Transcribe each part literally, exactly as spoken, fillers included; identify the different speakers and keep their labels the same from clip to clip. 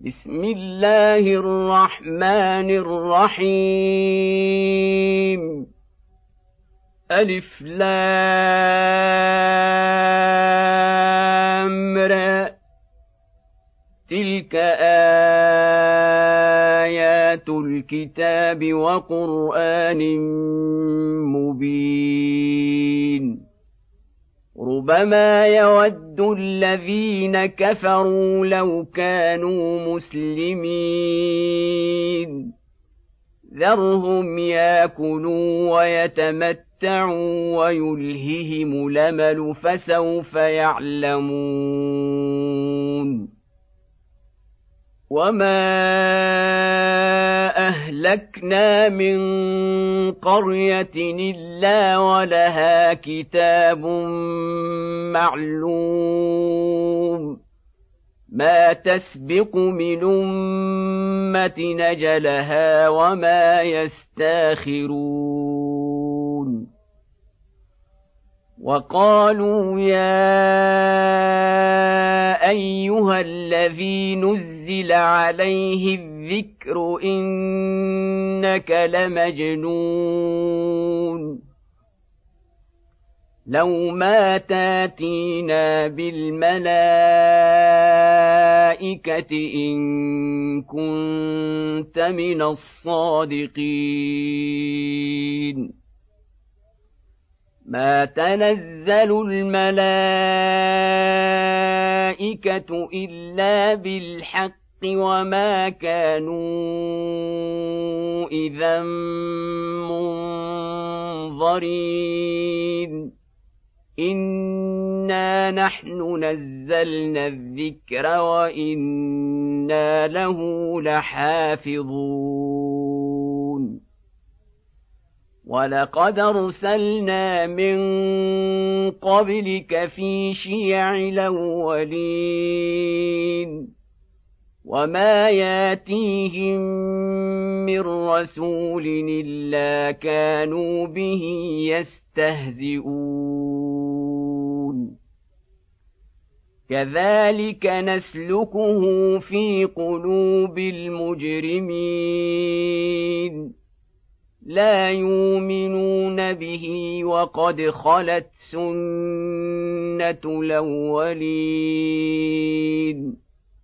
Speaker 1: بسم الله الرحمن الرحيم ألف لام را تلك آيات الكتاب وقرآن مبين ربما يود الذين كفروا لو كانوا مسلمين ذرهم ياكلوا ويتمتعوا ويلههم الأمل فسوف يعلمون وما أهلكنا من قرية إلا ولها كتاب معلوم ما تسبق من أمة نجلها وما يستاخرون وقالوا يا أيها الذي نزل عليه الذكر إنك لمجنون لو ما تاتينا بالملائكة إن كنت من الصادقين ما تنزل الملائكة إلا بالحق وما كانوا إذا منظرين إنا نحن نزلنا الذكر وإنا له لحافظون ولقد أرسلنا من قبلك في شيع الأولين وما ياتيهم من رسول إلا كانوا به يستهزئون كذلك نسلكه في قلوب المجرمين لا يؤمنون به وقد خلت سنة الأولين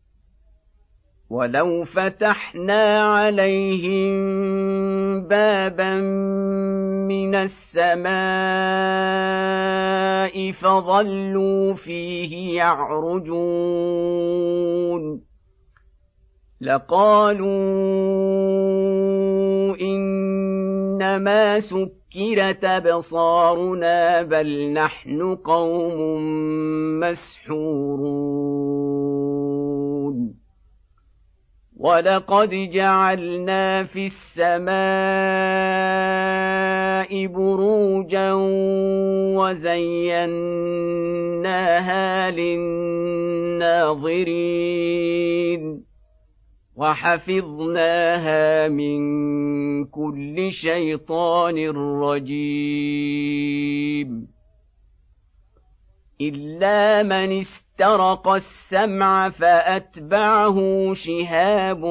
Speaker 1: ولو فتحنا عليهم بابا من السماء فظلوا فيه يعرجون لقالوا إنما سكرت أبصارنا بل نحن قوم مسحورون ولقد جعلنا في السماء بروجا وزيناها للناظرين وحفظناها من كل شيطان رجيم إلا من استرق السمع فأتبعه شهاب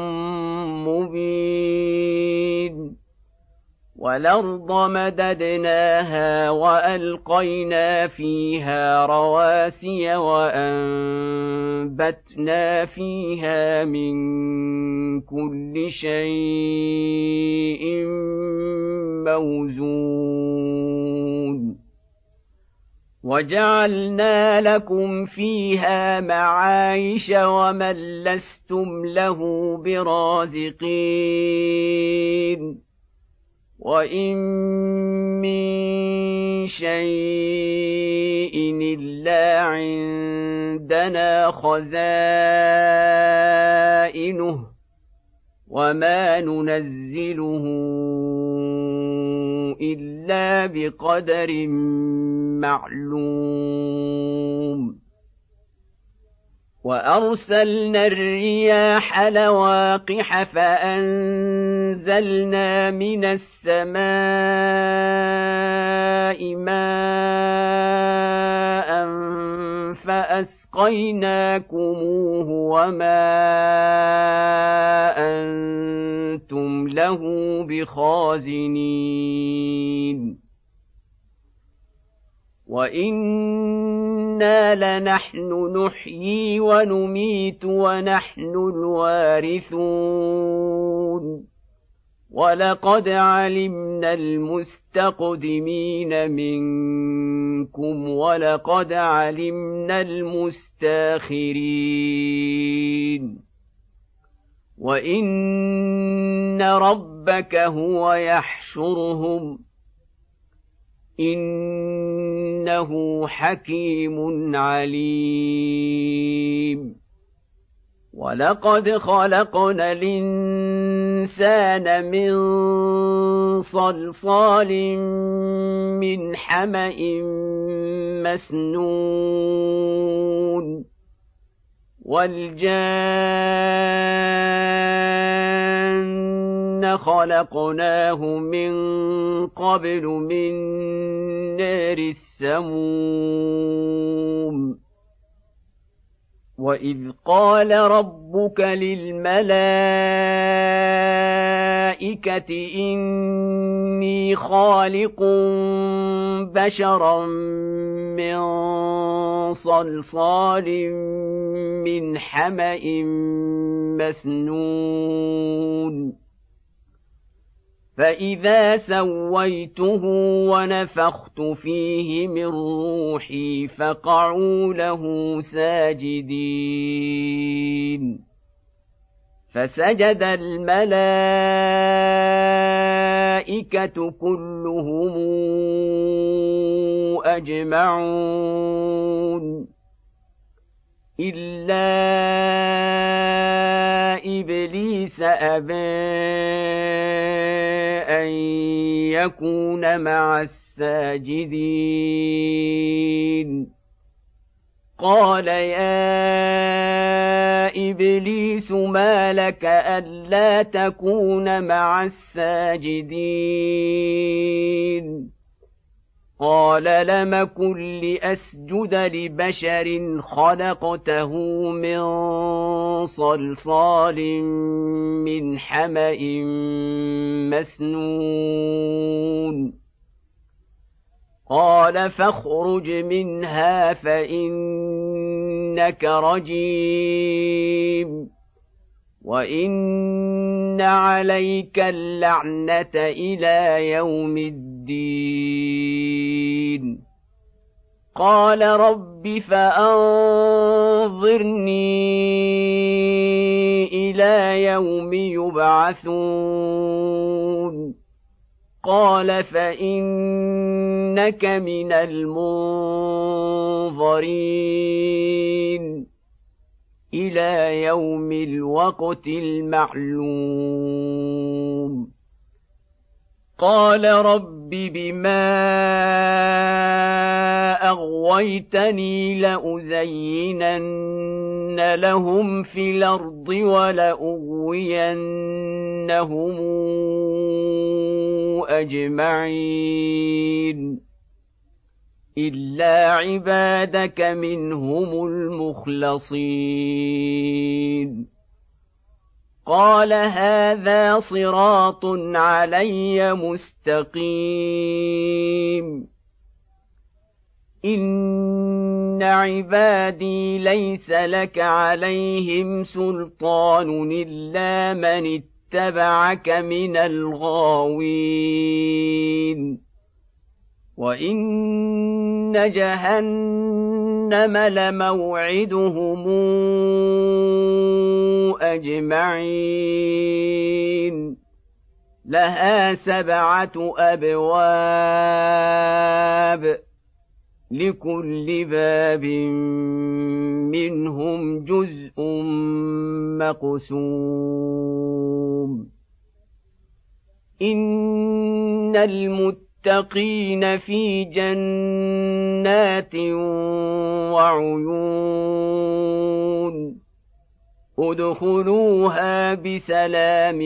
Speaker 1: مبين والأرض مددناها وألقينا فيها رواسي وأنبتنا فيها من كل شيء موزون وجعلنا لكم فيها معايش ومن لستم له برازقين وإن من شيء إلا عندنا خزائنه وما ننزله إلا بقدر معلوم وأرسلنا الرياح لواقح فأنزلنا من السماء ماء فأسقيناكم أسقيناكموه وما أنتم له بخازنين وإنا لنحن نحيي ونميت ونحن الوارثون ولقد علمنا المستقدمين منكم ولقد علمنا المستاخرين وإن ربك هو يحشرهم إنه حكيم عليم ولقد خلقنا الإنسان من صلصال من حمأ مسنون والجان خلقناه من قبل من نار السموم وإذ قال ربك للملائكة إني خالق بشرا من صلصال من حمأ مسنون فإذا سويته ونفخت فيه من روحي فقعوا له ساجدين فسجد الملائكة كلهم أجمعون إلا إبليس أبى أن يكون مع الساجدين قال يا إبليس ما لك ألا تكون مع الساجدين قال لم أكن لأسجد لبشر خلقته من صلصال من حمأ مسنون قال فاخرج منها فإنك رجيم وإن عليك اللعنة إلى يوم الدين قال رب فأنظرني إلى يوم يبعثون قال فإنك من المنظرين إلى يوم الوقت المعلوم قال رب بما أغويتني لأزينن لهم في الأرض ولأغوينهم أجمعين إلا عبادك منهم المخلصين قال هذا صراط علي مستقيم إن عبادي ليس لك عليهم سلطان إلا من اتبعك من الغاوين وإن جهنم لموعدهم أجمعين لها سبعة أبواب لكل باب منهم جزء مقسوم إن المتقين في جنات وعيون ادخلوها بسلام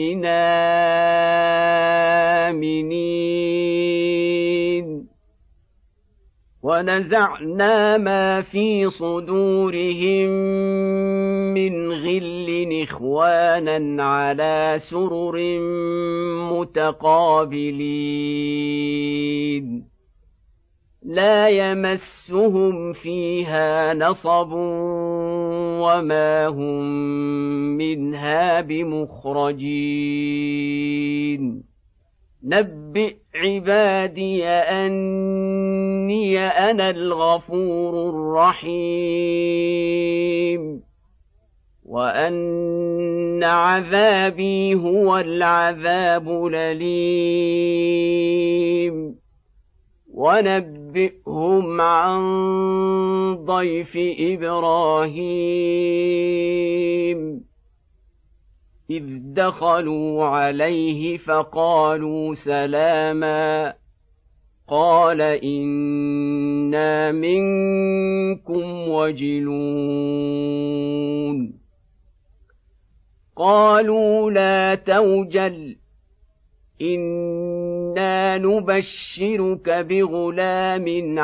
Speaker 1: آمنين ونزعنا ما في صدورهم من غل إخوانا على سرر متقابلين لا يمسهم فيها نصب وما هم منها بمخرجين نبئ عبادي أني أنا الغفور الرحيم وأن عذابي هو العذاب الأليم ونبئهم عن ضيف إبراهيم إذ دخلوا عليه فقالوا سلاما قال إنا منكم وجلون قالوا لا توجل إنا نبشرك بغلام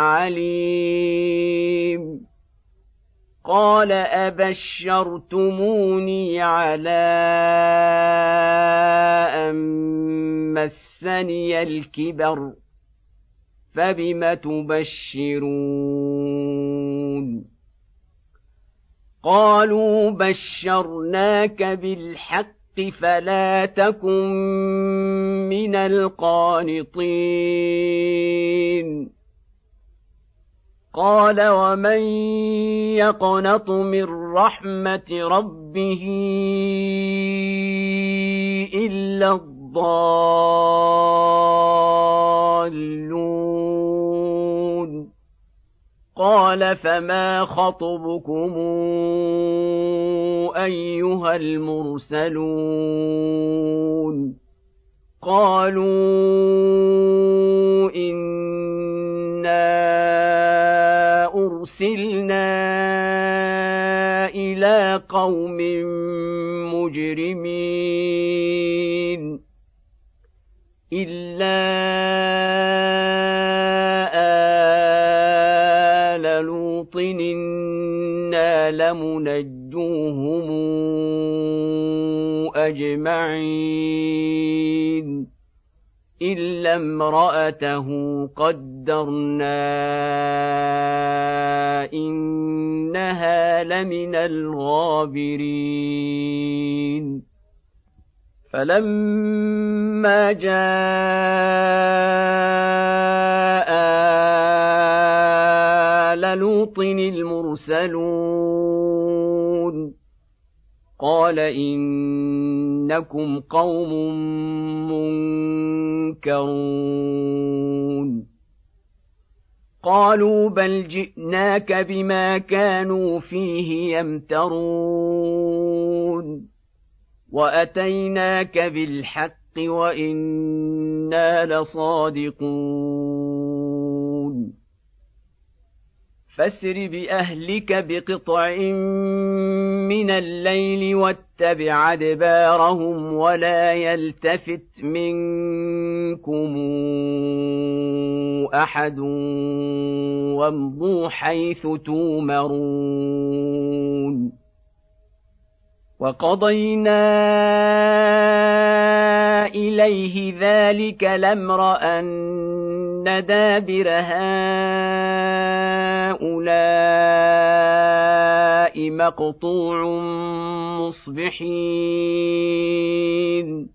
Speaker 1: عليم قال أبشرتموني على أن مسني الكبر فبم تبشرون قالوا بشرناك بالحق فلا تكن من القانطين قال ومن يقنط من رحمة ربه إلا الضالون قال فما خطبكم أيها المرسلون قالوا إنا أرسلنا إلى قوم مجرمين إلا آل لوط إنا لمنجوهم أجمعين إلا امرأته قدرنا إنها لمن الغابرين فلما جاء آل لوط المرسلون قال إنكم قوم منكرون قالوا بل جئناك بما كانوا فيه يمترون وأتيناك بالحق وإنا لصادقون فاسر بأهلك بقطع من الليل واتبع أدبارهم ولا يلتفت منكم أحد وامضوا حيث تومرون وقضينا إليه ذلك الأمر أن دابر هؤلاء مقطوع مصبحين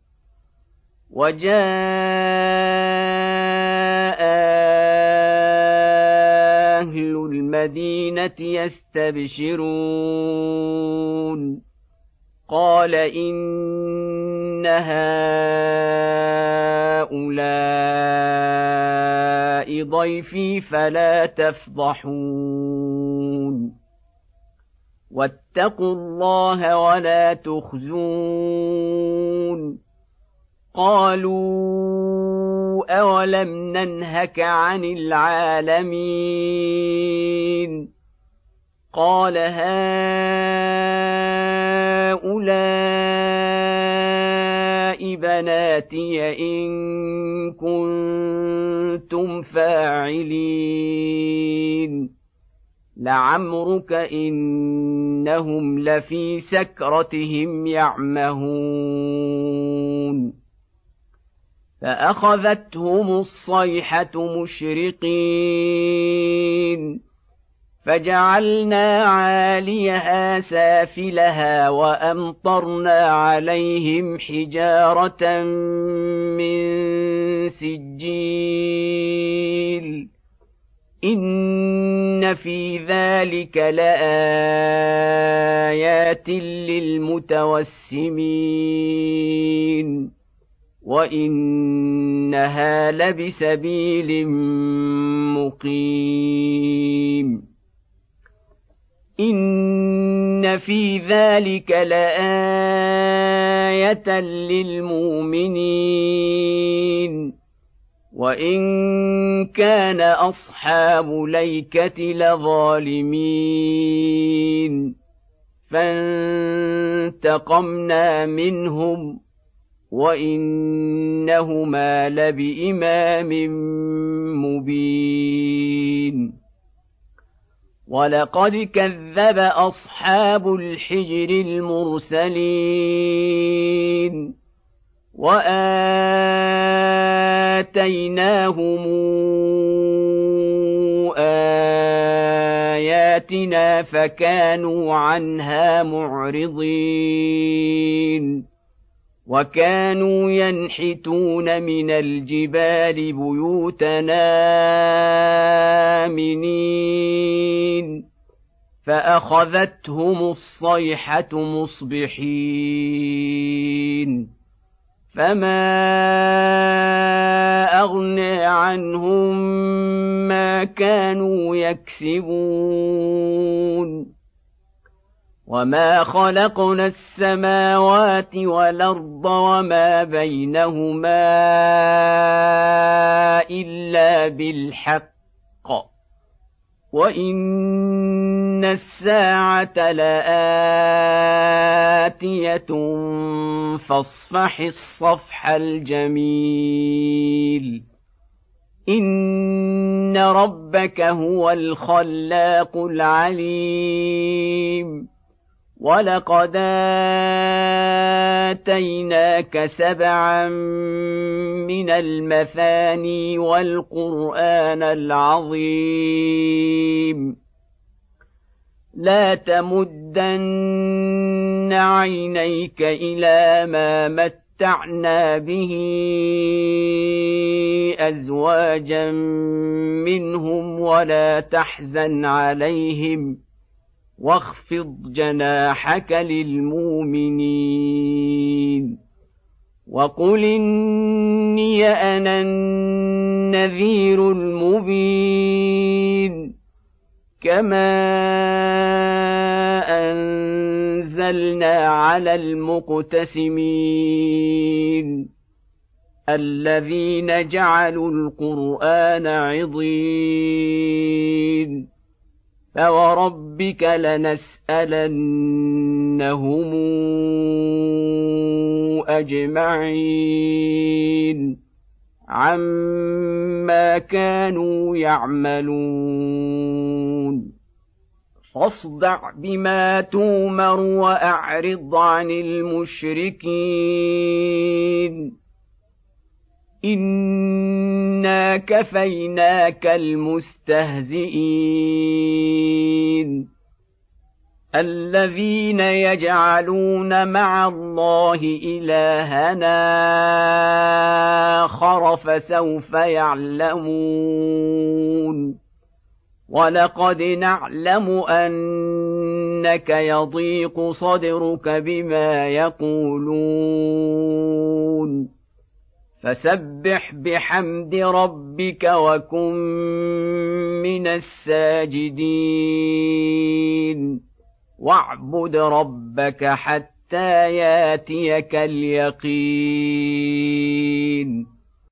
Speaker 1: وجاء أهل المدينة يستبشرون قال إن هؤلاء ضيفي فلا تفضحون واتقوا الله ولا تخزون قالوا أولم ننهك عن العالمين قال هؤلاء بناتي إن كنتم فاعلين لعمرك إنهم لفي سكرتهم يعمهون فأخذتهم الصيحة مشرقين فجعلنا عاليها سافلها وأمطرنا عليهم حجارة من سجيل إن في ذلك لآيات للمتوسمين وإنها لبسبيل مقيم إن في ذلك لآية للمؤمنين وإن كان أصحاب ليكة لظالمين فانتقمنا منهم وإنهما لبإمام مبين ولقد كذب أصحاب الحجر المرسلين وآتيناهم آياتنا فكانوا عنها معرضين وكانوا ينحتون من الجبال بيوتنا آمنين فأخذتهم الصيحة مصبحين فما أغنى عنهم ما كانوا يكسبون وما خلقنا السماوات والأرض وما بينهما إلا بالحق وإن الساعة لآتية فاصفح الصفح الجميل إن ربك هو الخلاق العليم ولقد آتيناك سبعا من المثاني والقرآن العظيم لا تمدن عينيك إلى ما متعنا به أزواجا منهم ولا تحزن عليهم واخفض جناحك للمؤمنين وقل إني أنا النذير المبين كما أنزلنا على المقتسمين الذين جعلوا القرآن عضين فوربك لنسألنهم أجمعين عما كانوا يعملون فاصدع بما تومر وأعرض عن المشركين إنا كفيناك المستهزئين الذين يجعلون مع الله إلهنا آخر فسوف يعلمون ولقد نعلم أنك يضيق صدرك بما يقولون فسبح بحمد ربك وكن من الساجدين واعبد ربك حتى ياتيك اليقين